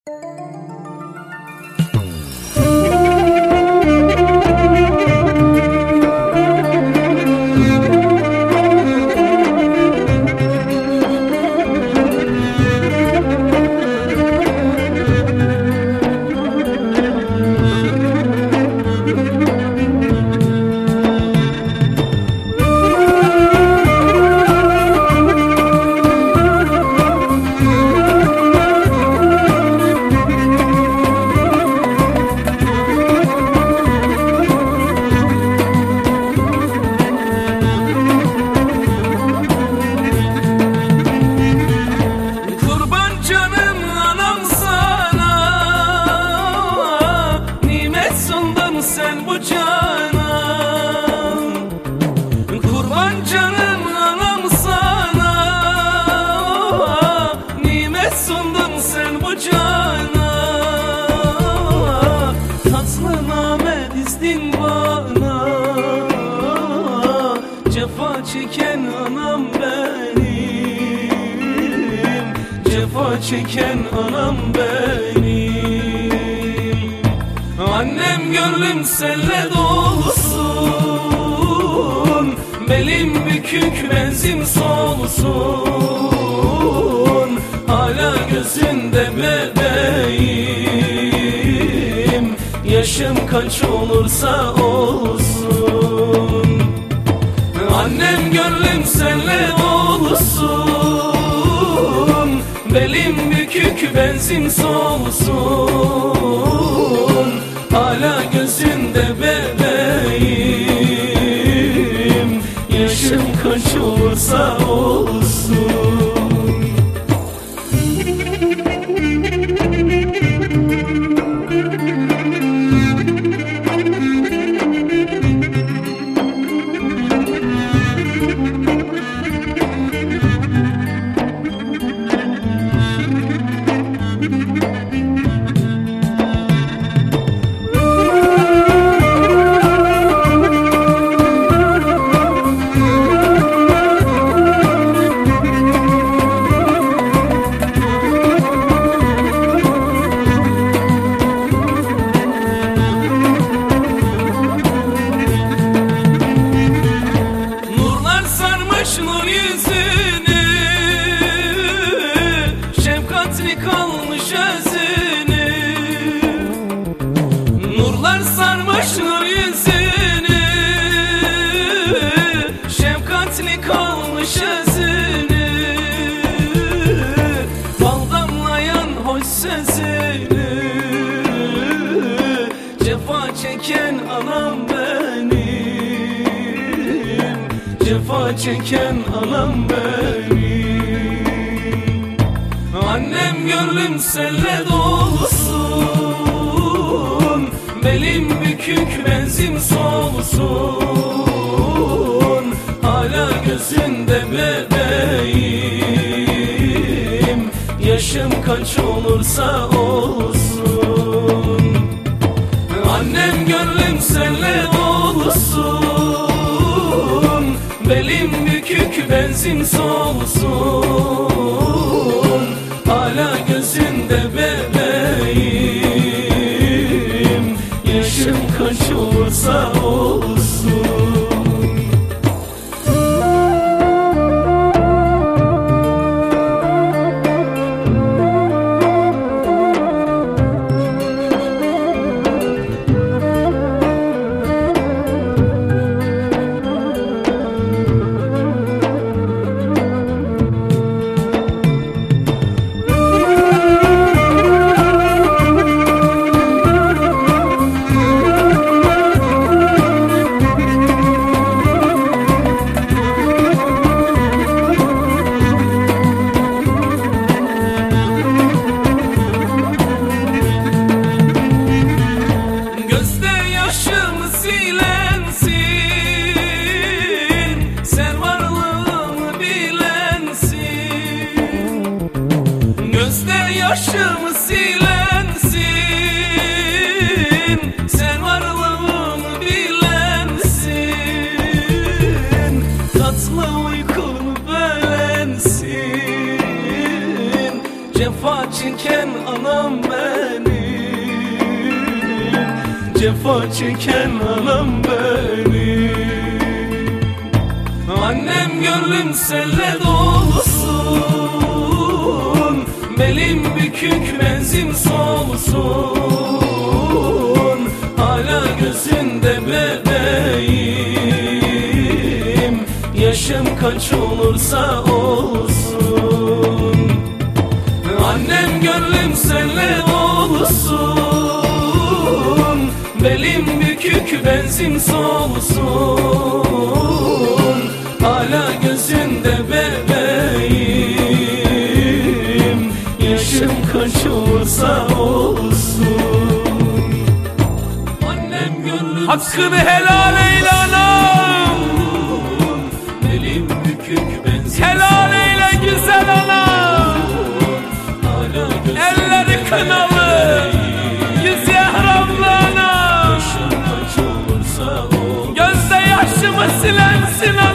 Sen bu cana, kurban canım anam sana, nimet sundun sen bu cana. Tatlı name dizdin bana, cefa çeken anam benim, cefa çeken anam benim. Annem gönlüm senle dolsun, belim bükük benzin solsun, hala gözünde bebeğim, yaşım kaç olursa olsun. Annem gönlüm senle dolsun, belim bükük benzin solsun, hala gözünde bebeğim, yaşım kaç olursa olsun. Nur yüzünü, şefkatli kalmış özünü. Nurlar sarmış nur yüzünü, şefkatli kalmış özünü. Bal damlayan hoş sözünü, cefa çeken anam benim, cefa çeken anam benim. Annem gönlüm senle dolsun, belim bükük benzin solsun, hala gözünde bebeğim, yaşım kaç olursa olsun. Annem gönlüm senle dolsun, belim bükük benzin solsun, hala gözünde bebeğim, yaşım kaç olursa olsun. Yaşım silensin, sen varlığımı bilensin, tatlı uykunu bölensin, cefa çeken anam anam benim, cefa çeken anam benim. Annem gönlüm senle dolusun, belim bükük benzin solsun, hala gözünde bebeğim, yaşım kaç olursa olsun. Annem gönlüm senle dolusun, belim bükük benzin solsun, hala gözünde bebeğim, yaşım kaç olursa olsun. Annem gönlüm hakkını helal eyle anam, belim bükük benzin helal eyle güzel anam. Elleri kınalı, yüz yahramlı anam, yaşım kaç olursa olsun. gözde yaşımı silensin anam.